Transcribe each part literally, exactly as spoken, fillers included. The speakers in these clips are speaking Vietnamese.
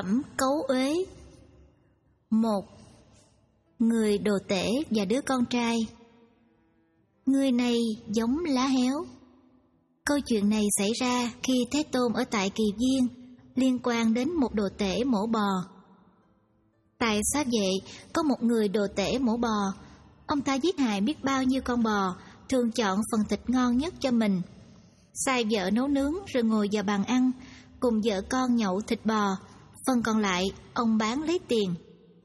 phẩm cấu uế. Một. Người đồ tể và đứa con trai. Người này giống lá héo. Câu chuyện này xảy ra khi Thế Tôn ở tại Kỳ Viên, liên quan đến một đồ tể mổ bò. Tại Xá Vệ có một người đồ tể mổ bò. Ông ta giết hại biết bao nhiêu con bò, thường chọn phần thịt ngon nhất cho mình. Sai vợ nấu nướng rồi ngồi vào bàn ăn, cùng vợ con nhậu thịt bò, phần còn lại ông bán lấy tiền.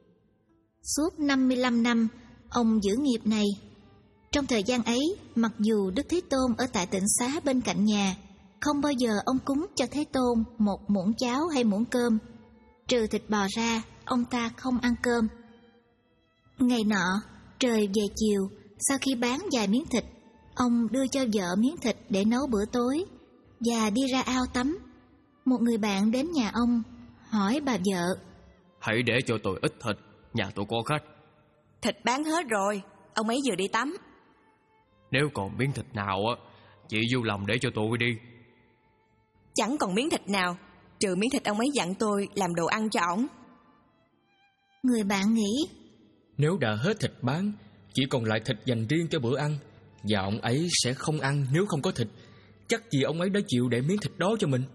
Suốt năm mươi lăm năm, ông giữ nghiệp này. Trong thời gian ấy, mặc dù Đức Thế Tôn ở tại tịnh xá bên cạnh nhà, không bao giờ ông cúng cho Thế Tôn một muỗng cháo hay muỗng cơm. Trừ thịt bò ra, ông ta không ăn cơm. Ngày nọ, trời về chiều, sau khi bán vài miếng thịt, ông đưa cho vợ miếng thịt để nấu bữa tối và đi ra ao tắm. Một người bạn đến nhà ông, hỏi bà vợ: Hãy để cho tôi ít thịt, nhà tôi có khách. Thịt bán hết rồi, ông ấy vừa đi tắm. Nếu còn miếng thịt nào á, chị vui lòng để cho tôi đi. Chẳng còn miếng thịt nào, trừ miếng thịt ông ấy dặn tôi làm đồ ăn cho ổng. Người bạn nghĩ: Nếu đã hết thịt bán, chỉ còn lại thịt dành riêng cho bữa ăn, và ông ấy sẽ không ăn nếu không có thịt. Chắc gì ông ấy đã chịu để miếng thịt đó cho mình.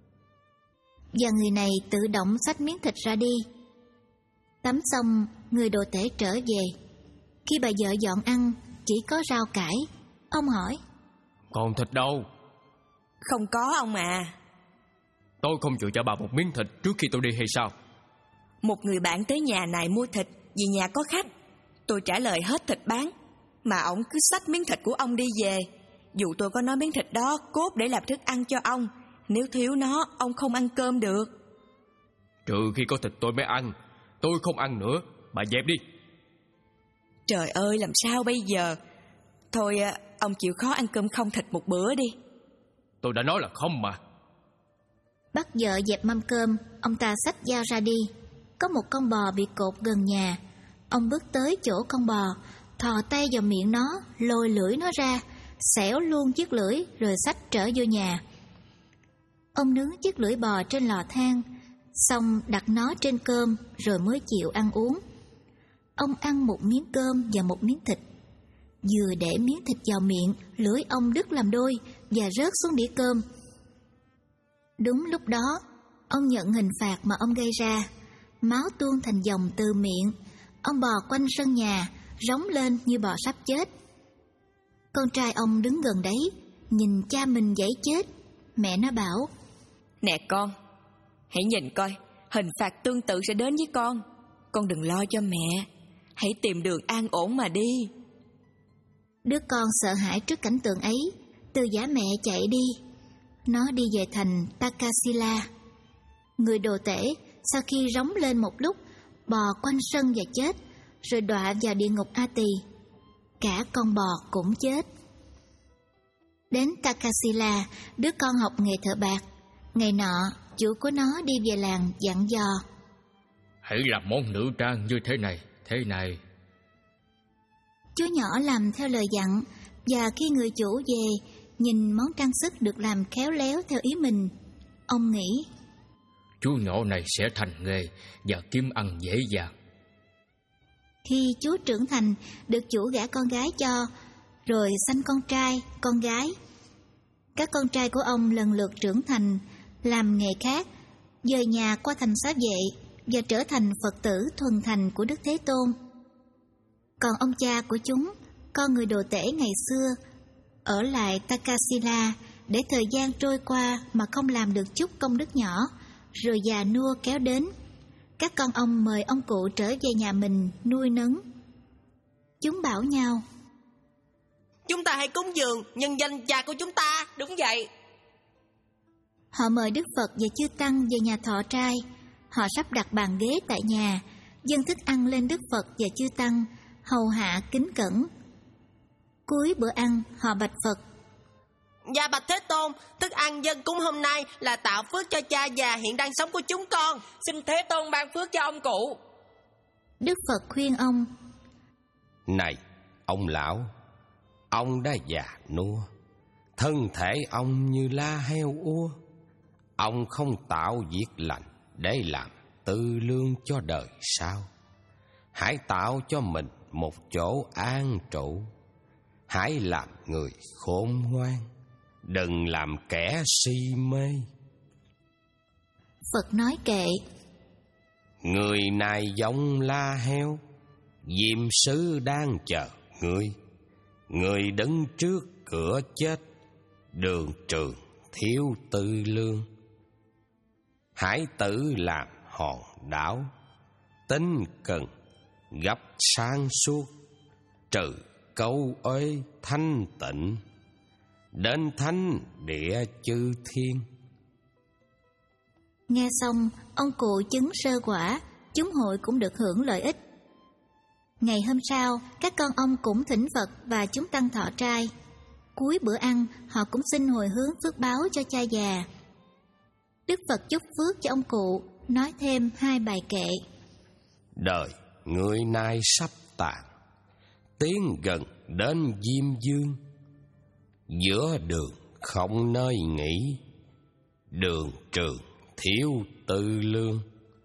Và người này tự động xách miếng thịt ra đi. Tắm xong, người đồ tể trở về. Khi bà vợ dọn ăn, chỉ có rau cải. Ông hỏi: Còn thịt đâu? Không có ông à. Tôi không chịu cho bà một miếng thịt trước khi tôi đi hay sao? Một người bạn tới nhà này mua thịt vì nhà có khách. Tôi trả lời hết thịt bán, mà ổng cứ xách miếng thịt của ông đi về. Dù tôi có nói miếng thịt đó cốt để làm thức ăn cho ông, nếu thiếu nó, ông không ăn cơm được. Trừ khi có thịt tôi mới ăn. Tôi không ăn nữa, bà dẹp đi. Trời ơi, làm sao bây giờ? Thôi, ông chịu khó ăn cơm không thịt một bữa đi. Tôi đã nói là không mà. Bắt vợ dẹp mâm cơm, ông ta xách dao ra đi. Có một con bò bị cột gần nhà. Ông bước tới chỗ con bò, thò tay vào miệng nó, lôi lưỡi nó ra, xẻo luôn chiếc lưỡi rồi xách trở vô nhà. Ông nướng chiếc lưỡi bò trên lò than, xong đặt nó trên cơm rồi mới chịu ăn uống. Ông ăn một miếng cơm và một miếng thịt. Vừa để miếng thịt vào miệng, lưỡi ông đứt làm đôi và rớt xuống đĩa cơm. Đúng lúc đó, ông nhận hình phạt mà ông gây ra. Máu tuôn thành dòng từ miệng. Ông bò quanh sân nhà, rống lên như bò sắp chết. Con trai ông đứng gần đấy, nhìn cha mình giãy chết. Mẹ nó bảo: Nè con, hãy nhìn coi, hình phạt tương tự sẽ đến với con. Con đừng lo cho mẹ, hãy tìm đường an ổn mà đi. Đứa con sợ hãi trước cảnh tượng ấy, từ giả mẹ chạy đi. Nó đi về thành Takasila. Người đồ tể sau khi rống lên một lúc, bò quanh sân và chết, rồi đọa vào địa ngục A Tỳ. Cả con bò cũng chết. Đến Takasila, đứa con học nghề thợ bạc. Ngày nọ, chủ của nó đi về làng dặn dò: Hãy làm món nữ trang như thế này, thế này. Chú nhỏ làm theo lời dặn, và khi người chủ về, nhìn món trang sức được làm khéo léo theo ý mình, ông nghĩ: Chú nhỏ này sẽ thành nghề và kiếm ăn dễ dàng. Khi chú trưởng thành, được chủ gả con gái cho, rồi sanh con trai, con gái. Các con trai của ông lần lượt trưởng thành, làm nghề khác, dời nhà qua thành Xá Vệ và trở thành Phật tử thuần thành của Đức Thế Tôn. Còn ông cha của chúng, con người đồ tể ngày xưa, ở lại Takasila để thời gian trôi qua mà không làm được chút công đức nhỏ, rồi già nua kéo đến. Các con ông mời ông cụ trở về nhà mình nuôi nấng. Chúng bảo nhau: Chúng ta hãy cúng dường nhân danh cha của chúng ta. Đúng vậy. Họ mời Đức Phật và chư Tăng về nhà thọ trai. Họ sắp đặt bàn ghế tại nhà, dâng thức ăn lên Đức Phật và chư Tăng, hầu hạ kính cẩn. Cuối bữa ăn, họ bạch Phật: Dạ bạch Thế Tôn, thức ăn dâng cúng hôm nay là tạo phước cho cha già hiện đang sống của chúng con. Xin Thế Tôn ban phước cho ông cụ. Đức Phật khuyên ông: Này, ông lão, ông đã già nua, thân thể ông như la heo úa. Ông không tạo việc lành để làm tư lương cho đời sau. Hãy tạo cho mình một chỗ an trụ. Hãy làm người khôn ngoan, đừng làm kẻ si mê. Phật nói kệ: Người này giống la heo, diêm sứ đang chờ ngươi. Người đứng trước cửa chết, đường trường thiếu tư lương. Hãy tự làm hòn đảo, tinh cần gấp sáng suốt, trừ câu ơi thanh tịnh, đến thánh địa chư thiên. Nghe xong, ông cụ chứng sơ quả, chúng hội cũng được hưởng lợi ích. Ngày hôm sau, các con ông cũng thỉnh Phật và chúng tăng thọ trai. Cuối bữa ăn, họ cũng xin hồi hướng phước báo cho cha già. Đức Phật chúc phước cho ông cụ, nói thêm hai bài kệ. Đời người nay sắp tàn, tiến gần đến diêm dương. Giữa đường không nơi nghỉ, đường trường thiếu tư lương.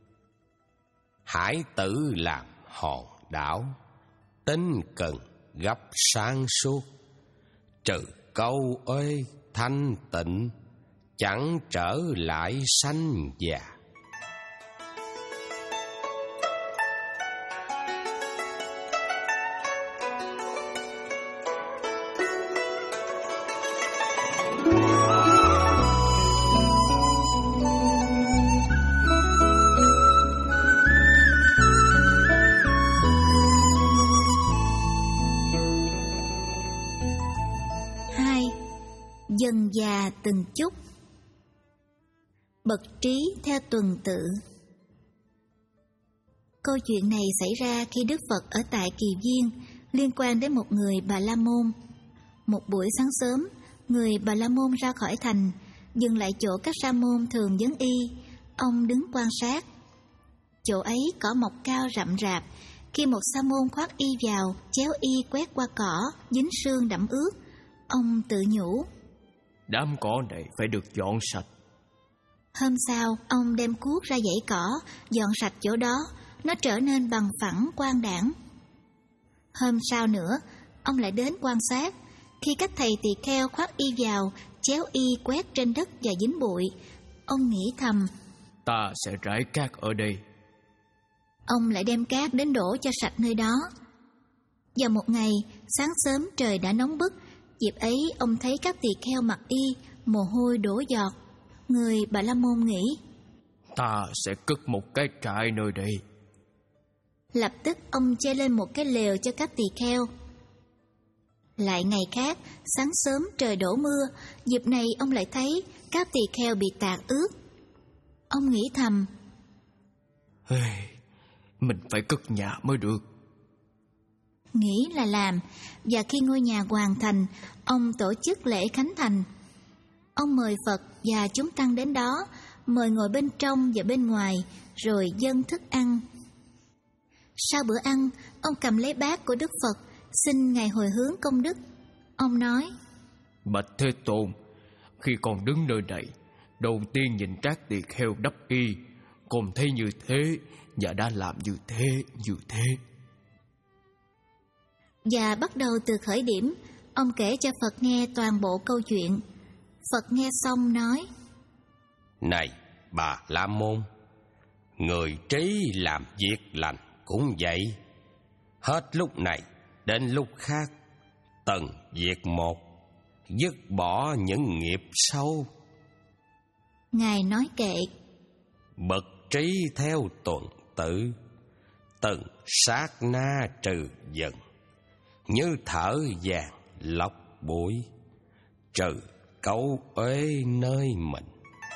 Hãy tự làm hòn đảo, tinh cần gấp sáng suốt, trừ câu ơi thanh tịnh, chẳng trở lại sanh già. Dần già từng chút. Bậc trí theo tuần tự. Câu chuyện này xảy ra khi Đức Phật ở tại Kỳ Viên, liên quan đến một người Bà La Môn. Một buổi sáng sớm, người Bà La Môn ra khỏi thành, dừng lại chỗ các sa môn thường vấn y. Ông đứng quan sát. Chỗ ấy cỏ mọc cao rậm rạp. Khi một sa môn khoác y vào, chéo y quét qua cỏ, dính sương đẫm ướt. Ông tự nhủ: Đám cỏ này phải được dọn sạch. Hôm sau, ông đem cuốc ra dãy cỏ, dọn sạch chỗ đó, nó trở nên bằng phẳng quang đãng. Hôm sau nữa, ông lại đến quan sát. Khi các thầy tỳ kheo khoác y vào, chéo y quét trên đất và dính bụi, ông nghĩ thầm: Ta sẽ rải cát ở đây. Ông lại đem cát đến đổ cho sạch nơi đó. Vào một ngày, sáng sớm trời đã nóng bức. Dịp ấy, ông thấy các tỳ kheo mặc y, mồ hôi đổ giọt. Người Bà La Môn nghĩ: Ta sẽ cất một cái trại nơi đây. Lập tức ông chê lên một cái lều cho các tỳ kheo. Lại ngày khác, sáng sớm trời đổ mưa. Dịp này ông lại thấy các tỳ kheo bị tạt ướt. Ông nghĩ thầm: Mình phải cất nhà mới được. Nghĩ là làm, và khi ngôi nhà hoàn thành, ông tổ chức lễ khánh thành. Ông mời Phật và chúng tăng đến đó, mời ngồi bên trong và bên ngoài, rồi dâng thức ăn. Sau bữa ăn, ông cầm lấy bát của Đức Phật, xin Ngài hồi hướng công đức. Ông nói: Bạch Thế Tôn, khi con đứng nơi này, đầu tiên nhìn các tỳ kheo đắp y, con thấy như thế và đã làm như thế, như thế. Và bắt đầu từ khởi điểm, ông kể cho Phật nghe toàn bộ câu chuyện. Phật nghe xong nói: Này Bà La Môn, người trí làm việc lành cũng vậy. Hết lúc này đến lúc khác, từng việc một, dứt bỏ những nghiệp sâu. Ngài nói kệ: Bậc trí theo tuần tự, từng sát na trừ dần, như thở vàng lọc bụi, trừ cấu uế nơi mình.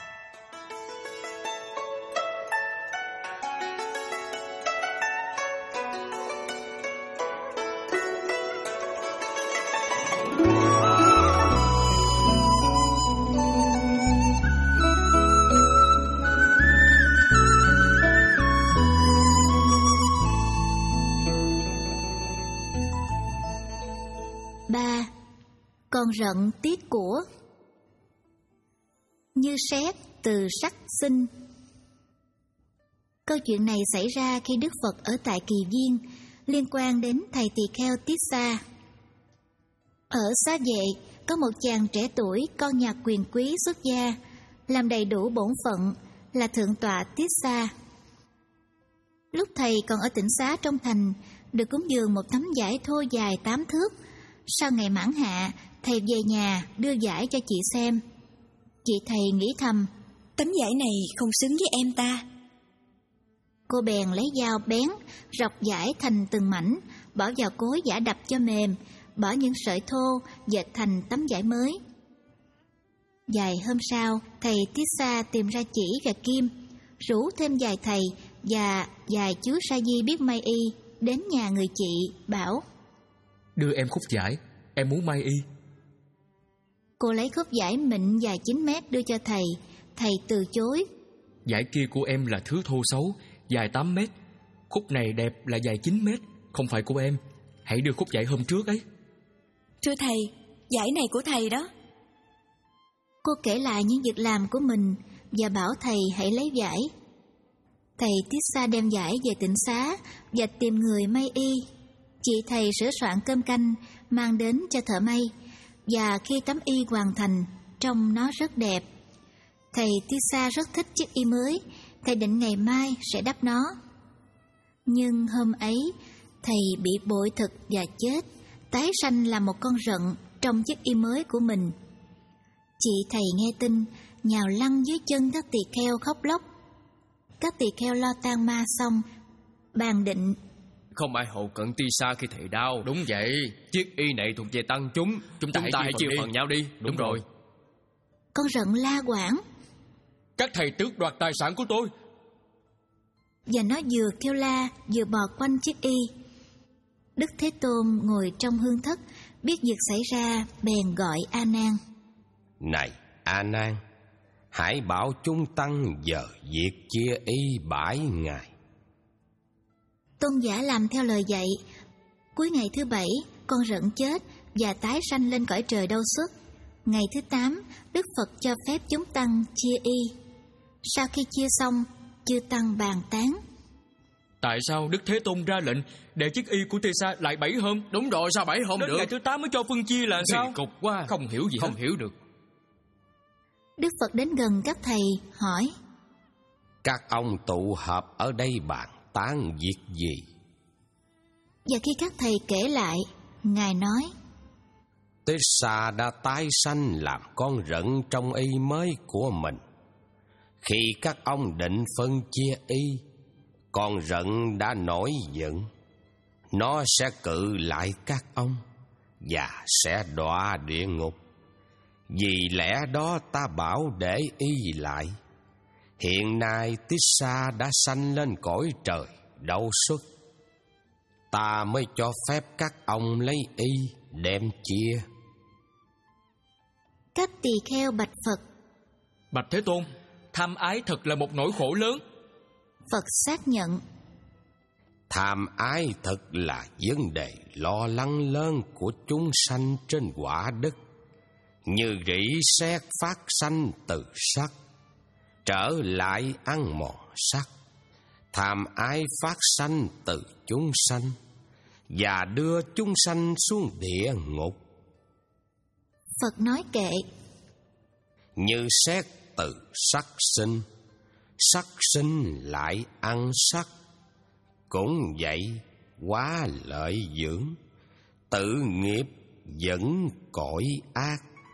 Ba. Con rận tiếc của. Như sét từ sắc sinh. Câu chuyện này xảy ra khi Đức Phật ở tại Kỳ Viên, liên quan đến thầy tỳ kheo Tissa. Ở Xá Vệ có một chàng trẻ tuổi con nhà quyền quý xuất gia, làm đầy đủ bổn phận là thượng tọa Tissa. Lúc thầy còn ở tỉnh Xá trong thành, được cúng dường một tấm vải thô dài tám thước. Sau ngày mãn hạ, thầy về nhà đưa vải cho chị xem. Chị thầy nghĩ thầm, tấm vải này không xứng với em ta. Cô bèn lấy dao bén, rọc vải thành từng mảnh, bỏ vào cối giã đập cho mềm, bỏ những sợi thô, dệt thành tấm vải mới. Vài hôm sau, thầy Tissa tìm ra chỉ và kim, rủ thêm vài thầy và vài chú sa di biết may y đến nhà người chị, bảo: đưa em khúc vải, em muốn may y. Cô lấy khúc vải mịn dài chín mét đưa cho thầy. Thầy từ chối. Vải kia của em là thứ thô xấu, dài tám mét. Khúc này đẹp là dài chín mét, không phải của em. Hãy đưa khúc vải hôm trước ấy. Thưa thầy, vải này của thầy đó. Cô kể lại những việc làm của mình và bảo thầy hãy lấy vải. Thầy Tissa đem vải về tỉnh Xá và tìm người may y. Chị thầy sửa soạn cơm canh mang đến cho thợ may, và khi tấm y hoàn thành, trông nó rất đẹp. Thầy Tissa rất thích chiếc y mới. Thầy định ngày mai sẽ đắp nó. Nhưng hôm ấy, thầy bị bội thực và chết, tái sanh làm một con rận trong chiếc y mới của mình. Chị thầy nghe tin, nhào lăn dưới chân các tỳ kheo khóc lóc. Các tỳ kheo lo tang ma xong, bàn định: không ai hậu cận Tissa khi thầy đau. Đúng vậy. Chiếc y này thuộc về tăng chúng. Chúng ta, chúng ta hãy chia phần, phần nhau đi. Đúng, Đúng rồi. Con rận la quảng: các thầy tước đoạt tài sản của tôi. Và nó vừa kêu la vừa bò quanh chiếc y. Đức Thế Tôn ngồi trong hương thất, biết việc xảy ra, bèn gọi A Nan. Này A Nan, hãy bảo chúng tăng giờ việc chia y bãi ngày. Tôn giả làm theo lời dạy. Cuối ngày thứ bảy, con rận chết và tái sanh lên cõi trời đâu xuất. Ngày thứ tám, Đức Phật cho phép chúng tăng chia y. Sau khi chia xong, chư tăng bàn tán: tại sao Đức Thế Tôn ra lệnh để chiếc y của Tissa lại bảy hôm? Đúng rồi, sao bảy hôm đến được? Ngày thứ tám mới cho phân chia là sao? Cục quá. Không hiểu gì Không hết. hiểu được. Đức Phật đến gần các thầy hỏi: các ông tụ họp ở đây bàn tán việc gì? Và khi các thầy kể lại, Ngài nói: Tissa đã tái sanh làm con rận trong y mới của mình. Khi các ông định phân chia y, con rận đã nổi giận. Nó sẽ cự lại các ông và sẽ đọa địa ngục. Vì lẽ đó ta bảo để y lại. Hiện nay Tissa đã sanh lên cõi trời đâu xuất. Ta mới cho phép các ông lấy y đem chia. Các tỳ kheo bạch Phật: bạch Thế Tôn, tham ái thật là một nỗi khổ lớn. Phật xác nhận: tham ái thật là vấn đề lo lắng lớn của chúng sanh trên quả đất. Như rỉ sét phát sanh từ sắt, trở lại ăn mòn sắt. Tham ái phát sanh từ chúng sanh và đưa chúng sanh xuống địa ngục. Phật nói kệ: như sét từ sắt sinh, sắt sinh lại ăn sắt. Cũng vậy, quá lợi dưỡng, tự nghiệp dẫn cõi ác.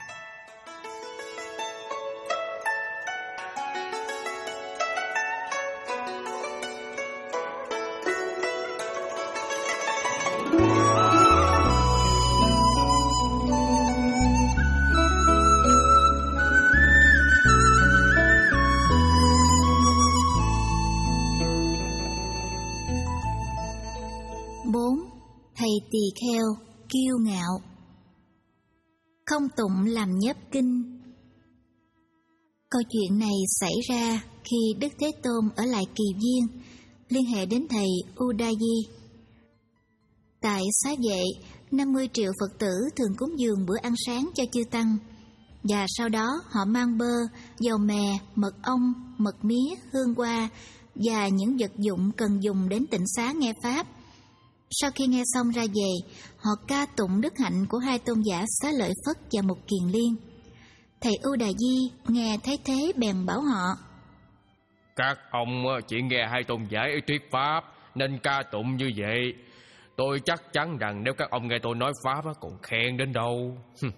Bốn. Thầy tỳ kheo kiêu ngạo. Không tụng làm nhớp kinh. Câu chuyện này xảy ra khi Đức Thế Tôn ở lại Kỳ Viên, liên hệ đến thầy Udayi. Tại Xá Vệ, năm mươi triệu Phật tử thường cúng dường bữa ăn sáng cho chư tăng, và sau đó họ mang bơ, dầu mè, mật ong, mật mía, hương hoa và những vật dụng cần dùng đến tịnh xá nghe Pháp. Sau khi nghe xong ra về, họ ca tụng đức hạnh của hai tôn giả Xá Lợi Phất và Mục Kiền Liên. Thầy Ưu Đà Di nghe thấy thế bèn bảo họ: Các ông chỉ nghe hai tôn giả ấy thuyết Pháp nên ca tụng như vậy. Tôi chắc chắn rằng nếu các ông nghe tôi nói Pháp còn khen đến đâu.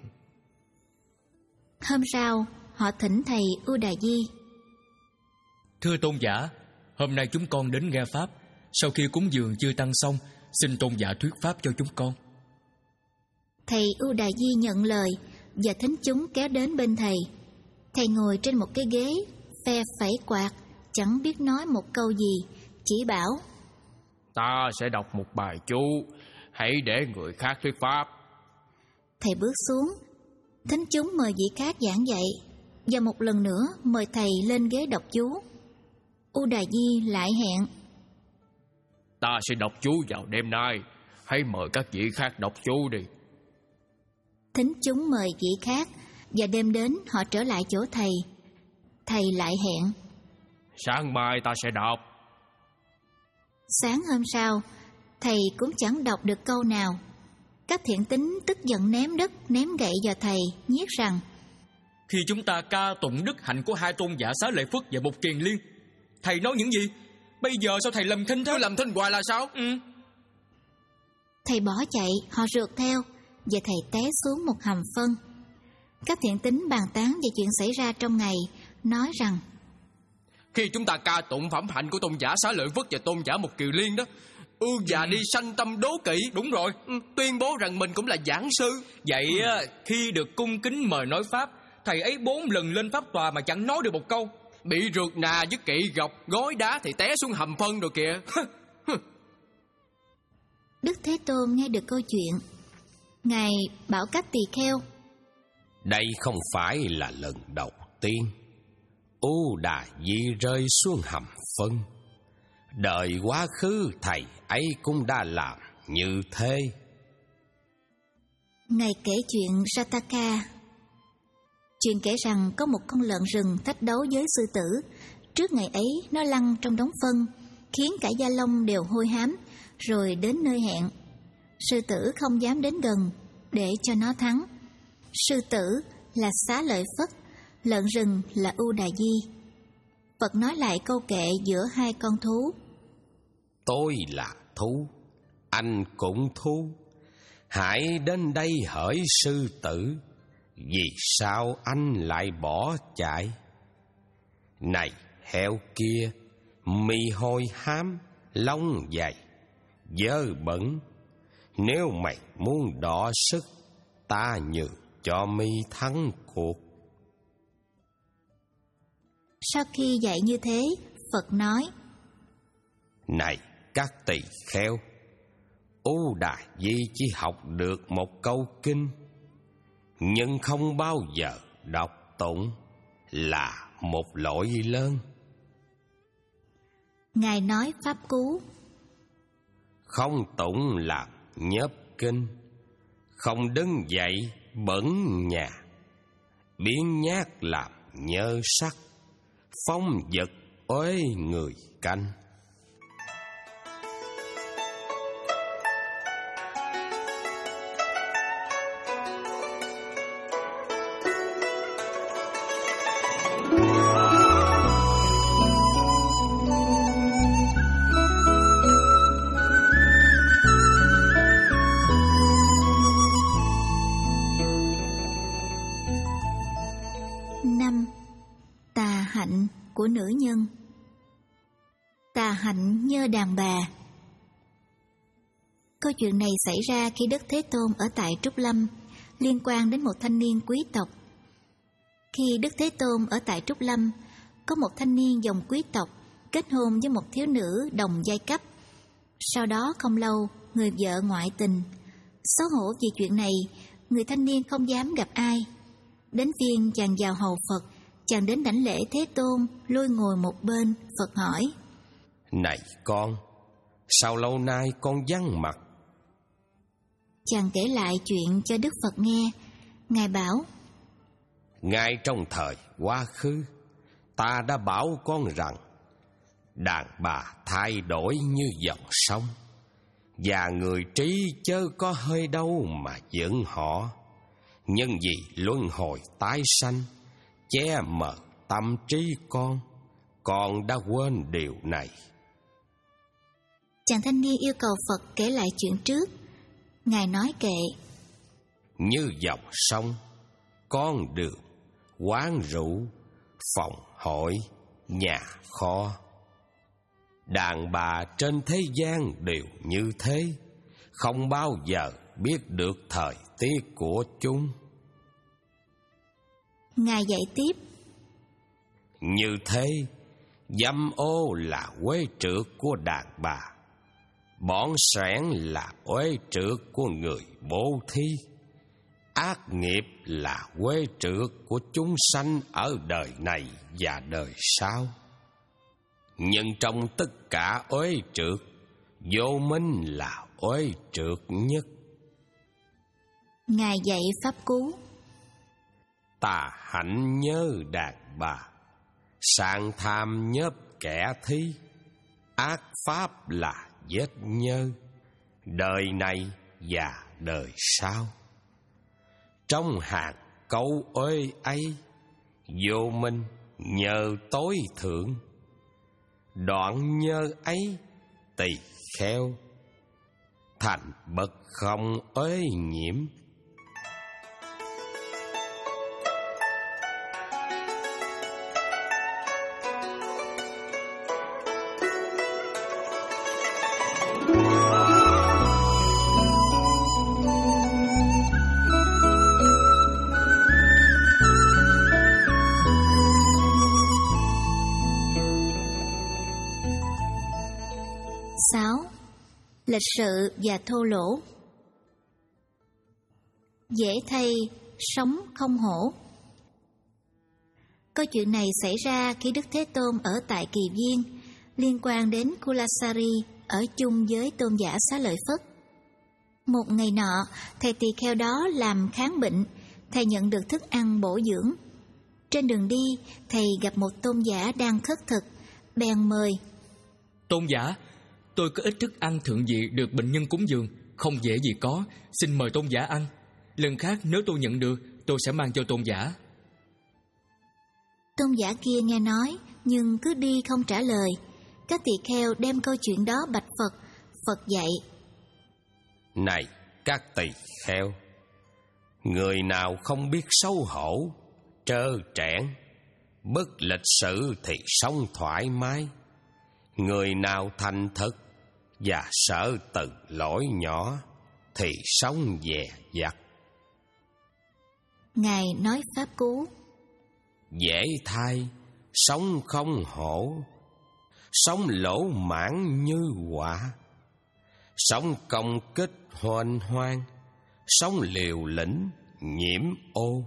Hôm sau, họ thỉnh thầy Ưu Đà Di: Thưa tôn giả, hôm nay chúng con đến nghe Pháp. Sau khi cúng dường chư tăng xong, xin tôn giả thuyết Pháp cho chúng con. Thầy Ưu Đà Di nhận lời và thính chúng kéo đến bên thầy. Thầy ngồi trên một cái ghế, phe phẩy quạt, chẳng biết nói một câu gì, chỉ bảo: Ta sẽ đọc một bài chú, hãy để người khác thuyết Pháp. Thầy bước xuống, thính chúng mời vị khác giảng dạy, và một lần nữa mời thầy lên ghế đọc chú. Ưu Đà Di lại hẹn: Ta sẽ đọc chú vào đêm nay, hãy mời các vị khác đọc chú đi. Thính chúng mời vị khác, và đêm đến họ trở lại chỗ thầy. Thầy lại hẹn: Sáng mai ta sẽ đọc. Sáng hôm sau, thầy cũng chẳng đọc được câu nào. Các thiện tín tức giận ném đất, ném gậy vào thầy, nhiếc rằng: Khi chúng ta ca tụng đức hạnh của hai tôn giả Xá Lợi Phất và Mục Kiền Liên, thầy nói những gì? Bây giờ sao thầy lầm thinh thế? Tôi lầm thinh hoài là sao? Ừ. Thầy bỏ chạy, họ rượt theo, và thầy té xuống một hầm phân. Các thiện tín bàn tán về chuyện xảy ra trong ngày, nói rằng: Khi chúng ta ca tụng phẩm hạnh của tôn giả Xá Lợi Phất và tôn giả Mục Kiều Liên đó, Ưu già đi sanh tâm đố kỵ. Đúng rồi. Tuyên bố rằng mình cũng là giảng sư. Vậy khi được cung kính mời nói Pháp, thầy ấy bốn lần lên pháp tòa mà chẳng nói được một câu. Bị rượt nà với kỵ gọc gói đá thì té xuống hầm phân rồi kìa. Đức Thế Tôn nghe được câu chuyện, Ngài bảo các tỳ kheo: Đây không phải là lần đầu tiên Ưu Đà Di rơi xuống hầm phân. Đời quá khứ thầy ấy cũng đã làm như thế. Ngài kể chuyện Sataka. Chuyện kể rằng có một con lợn rừng thách đấu với sư tử. Trước ngày ấy nó lăn trong đống phân, khiến cả da lông đều hôi hám. Rồi đến nơi hẹn, sư tử không dám đến gần để cho nó thắng. Sư tử là Xá Lợi Phất, lợn rừng là Ưu Đà Di. Phật nói lại câu kệ giữa hai con thú: Tôi là thú, anh cũng thú. Hãy đến đây hỡi sư tử, vì sao anh lại bỏ chạy? Này heo kia, mi hôi hám, lông dày, dơ bẩn. Nếu mày muốn đọ sức, ta nhường cho mi thắng cuộc. Sau khi dạy như thế, Phật nói: Này các tỳ kheo, Ưu Đà Di chỉ học được một câu kinh, nhưng không bao giờ đọc tụng, là một lỗi lớn. Ngài nói pháp cú: Không tụng làm nhớp kinh, không đứng dậy bẩn nhà, biến nhát làm nhơ sắc, phong vật uế người canh. Năm. Tà hạnh của nữ nhân. Tà hạnh nhơ đàn bà. Câu chuyện này xảy ra khi Đức Thế Tôn ở tại Trúc Lâm, liên quan đến một thanh niên quý tộc. Khi Đức Thế Tôn ở tại Trúc Lâm, có một thanh niên dòng quý tộc kết hôn với một thiếu nữ đồng giai cấp. Sau đó không lâu, người vợ ngoại tình. Xấu hổ vì chuyện này, người thanh niên không dám gặp ai. Đến phiên chàng vào hầu Phật, chàng đến đảnh lễ Thế Tôn, lui ngồi một bên. Phật hỏi: Này con, sao lâu nay con vắng mặt? Chàng kể lại chuyện cho Đức Phật nghe. Ngài bảo: Ngay trong thời quá khứ, ta đã bảo con rằng Đàn bà thay đổi như dòng sông, và người trí chớ có hơi đâu mà giận họ. Nhân vì luân hồi tái sanh, che mờ tâm trí con, con đã quên điều này. Chàng thanh niên yêu cầu Phật kể lại chuyện trước. Ngài nói kệ: Như dòng sông, con đường, quán rượu, phòng hội, nhà kho. Đàn bà trên thế gian đều như thế, không bao giờ biết được thời tiết của chúng. Ngài dạy tiếp: Như thế, dâm ô là uế trượt của đàn bà, bỏn sẻn là uế trượt của người bố thí, ác nghiệp là uế trượt của chúng sanh ở đời này và đời sau. Nhưng trong tất cả uế trượt, vô minh là uế trượt nhất. Ngài dạy pháp cú: Tà hạnh nhớ đàn bà, sang tham nhớp kẻ thí, ác pháp là vết nhơ, đời này và đời sau. Trong hàng câu ơi ấy, vô minh nhờ tối thượng, đoạn nhơ ấy tỳ kheo, thành bậc không ế nhiễm. sáu. Lịch sự và thô lỗ. Dễ thay sống không hổ. Câu chuyện này xảy ra khi Đức Thế Tôn ở tại Kỳ Viên, liên quan đến Kulasari ở chung với tôn giả Xá Lợi Phất. Một ngày nọ, thầy tỳ kheo đó làm kháng bệnh, thầy nhận được thức ăn bổ dưỡng. Trên đường đi, thầy gặp một tôn giả đang khất thực, bèn mời: Tôn giả, tôi có ít thức ăn thượng vị được bệnh nhân cúng dường, không dễ gì có, xin mời tôn giả ăn. Lần khác nếu tôi nhận được, tôi sẽ mang cho tôn giả. Tôn giả kia nghe nói, nhưng cứ đi không trả lời. Các tỳ kheo đem câu chuyện đó bạch Phật. Phật dạy: Này các tỳ kheo, người nào không biết xấu hổ, trơ trẽn, bất lịch sự thì sống thoải mái. Người nào thành thật và sợ từng lỗi nhỏ thì sống dè dặt. Ngài nói pháp cú: Dễ thay sống không hổ, sống lỗ mãn như quả, sống công kích hoành hoang, sống liều lĩnh nhiễm ô.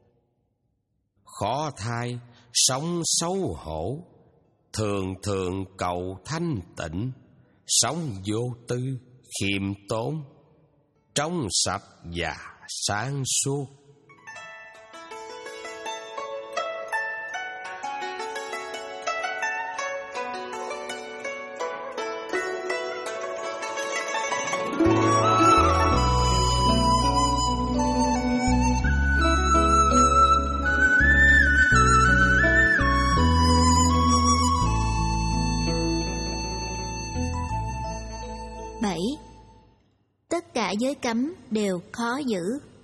Khó thay sống xấu hổ, thường thường cầu thanh tịnh, sống vô tư khiêm tốn, trong sạch và sáng suốt. bảy. Tất cả giới cấm đều khó giữ.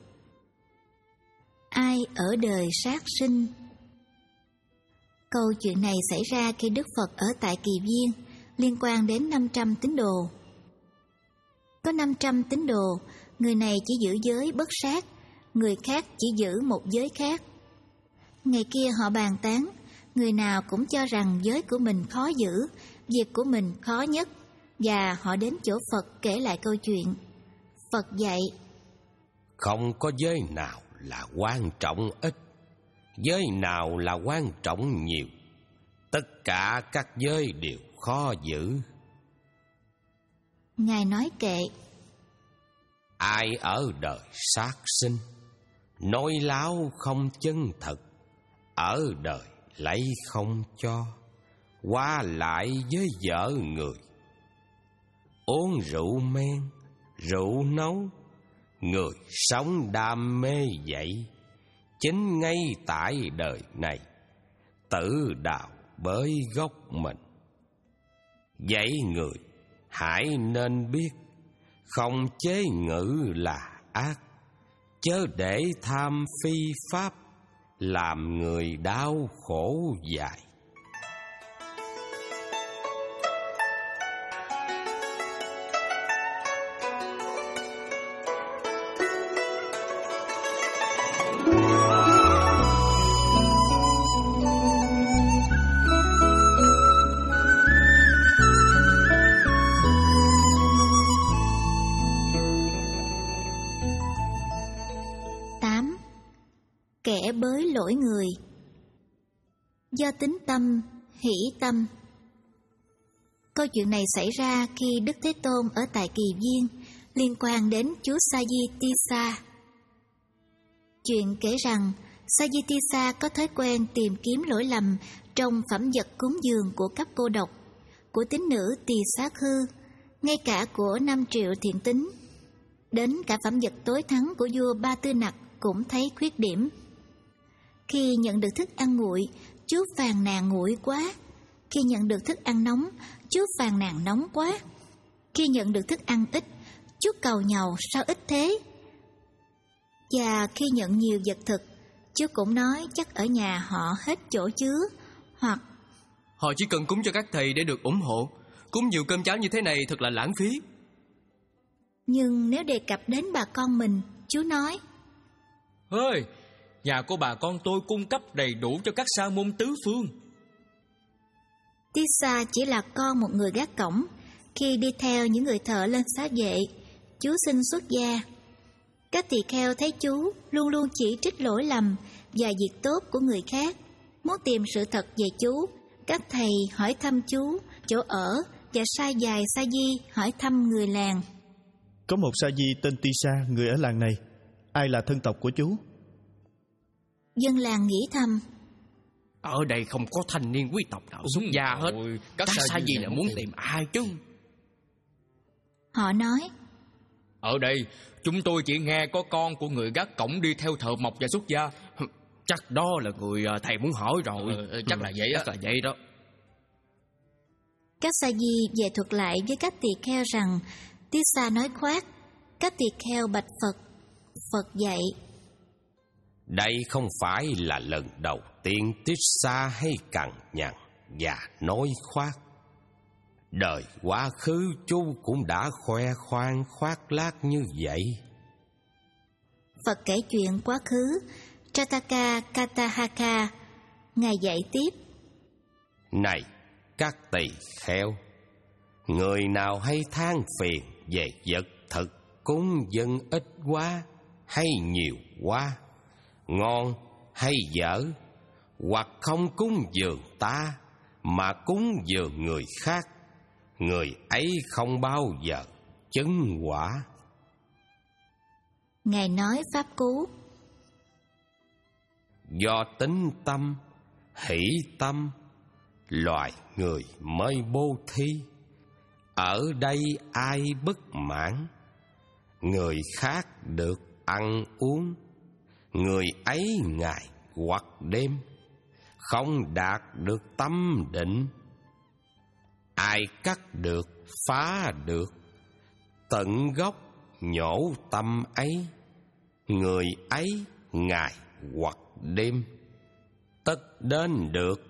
Ai ở đời sát sinh? Câu chuyện này xảy ra khi Đức Phật ở tại Kỳ Viên, liên quan đến năm trăm tín đồ. Có năm trăm tín đồ, người này chỉ giữ giới bất sát, người khác chỉ giữ một giới khác. Ngày kia họ bàn tán, người nào cũng cho rằng giới của mình khó giữ, việc của mình khó nhất, và họ đến chỗ Phật kể lại câu chuyện. Phật dạy: Không có giới nào là quan trọng ít, giới nào là quan trọng nhiều. Tất cả các giới đều khó giữ. Ngài nói kệ: Ai ở đời sát sinh, nói láo không chân thật, ở đời lấy không cho, qua lại với vợ người. Uống rượu men, rượu nấu, người sống đam mê vậy. Chính ngay tại đời này, tự đào bới gốc mình. Vậy người hãy nên biết, không chế ngữ là ác, chớ để tham phi pháp, làm người đau khổ dài. Kẻ bới lỗi người. Do tính tâm, hỷ tâm. Câu chuyện này xảy ra khi Đức Thế Tôn ở tại Kỳ Viên, liên quan đến chú Sajitisa. Chuyện kể rằng Sajitisa có thói quen tìm kiếm lỗi lầm trong phẩm vật cúng dường của các cô độc, của tín nữ Tỳ Xá Khư, ngay cả của năm triệu thiện tín. Đến cả phẩm vật tối thắng của vua Ba Tư Nặc cũng thấy khuyết điểm. Khi nhận được thức ăn nguội, chú phàn nàn nguội quá. Khi nhận được thức ăn nóng, chú phàn nàn nóng quá. Khi nhận được thức ăn ít, chú cầu nhàu sao ít thế. Và khi nhận nhiều vật thực, chú cũng nói chắc ở nhà họ hết chỗ chứa, hoặc họ chỉ cần cúng cho các thầy để được ủng hộ. Cúng nhiều cơm cháo như thế này thật là lãng phí. Nhưng nếu đề cập đến bà con mình, chú nói: Ơi, nhà của bà con tôi cung cấp đầy đủ cho các sa môn tứ phương. Tisa chỉ là con một người gác cổng. Khi đi theo những người thợ lên xá vệ, chú xin xuất gia. Các tỳ kheo thấy chú luôn luôn chỉ trích lỗi lầm và việc tốt của người khác. Muốn tìm sự thật về chú, các thầy hỏi thăm chú chỗ ở, và sai dài sa di hỏi thăm người làng. Có một sa di tên Tisa, người ở làng này. Ai là thân tộc của chú? Dân làng nghĩ thầm: Ở đây không có thanh niên quý tộc nào xuất gia hết. Ôi, các sa di là muốn tìm ai chứ? Họ nói: Ở đây chúng tôi chỉ nghe có con của người gác cổng đi theo thợ mộc và xuất gia. Chắc đó là người thầy muốn hỏi rồi. ờ, Chắc là vậy đó. Chắc là vậy đó. Các sa di về thuật lại với các tỳ kheo rằng Tisa nói khoác. Các tỳ kheo bạch Phật. Phật dạy: Đây không phải là lần đầu tiên Tisa hay cằn nhằn và nói khoác. Đời quá khứ chú cũng đã khoe khoang khoác lác như vậy. Phật kể chuyện quá khứ. Jataka Katahaka, Ngài dạy tiếp: Này các tỳ kheo, người nào hay than phiền về vật thực cúng dâng ít quá hay nhiều quá, ngon hay dở, hoặc không cúng dường ta mà cúng dường người khác, người ấy không bao giờ chứng quả. Ngài nói pháp cú: Do tính tâm, hỷ tâm, loài người mới bố thí. Ở đây ai bất mãn, người khác được ăn uống, người ấy ngày hoặc đêm, không đạt được tâm định. Ai cắt được, phá được, tận gốc nhổ tâm ấy, người ấy ngày hoặc đêm tất đến được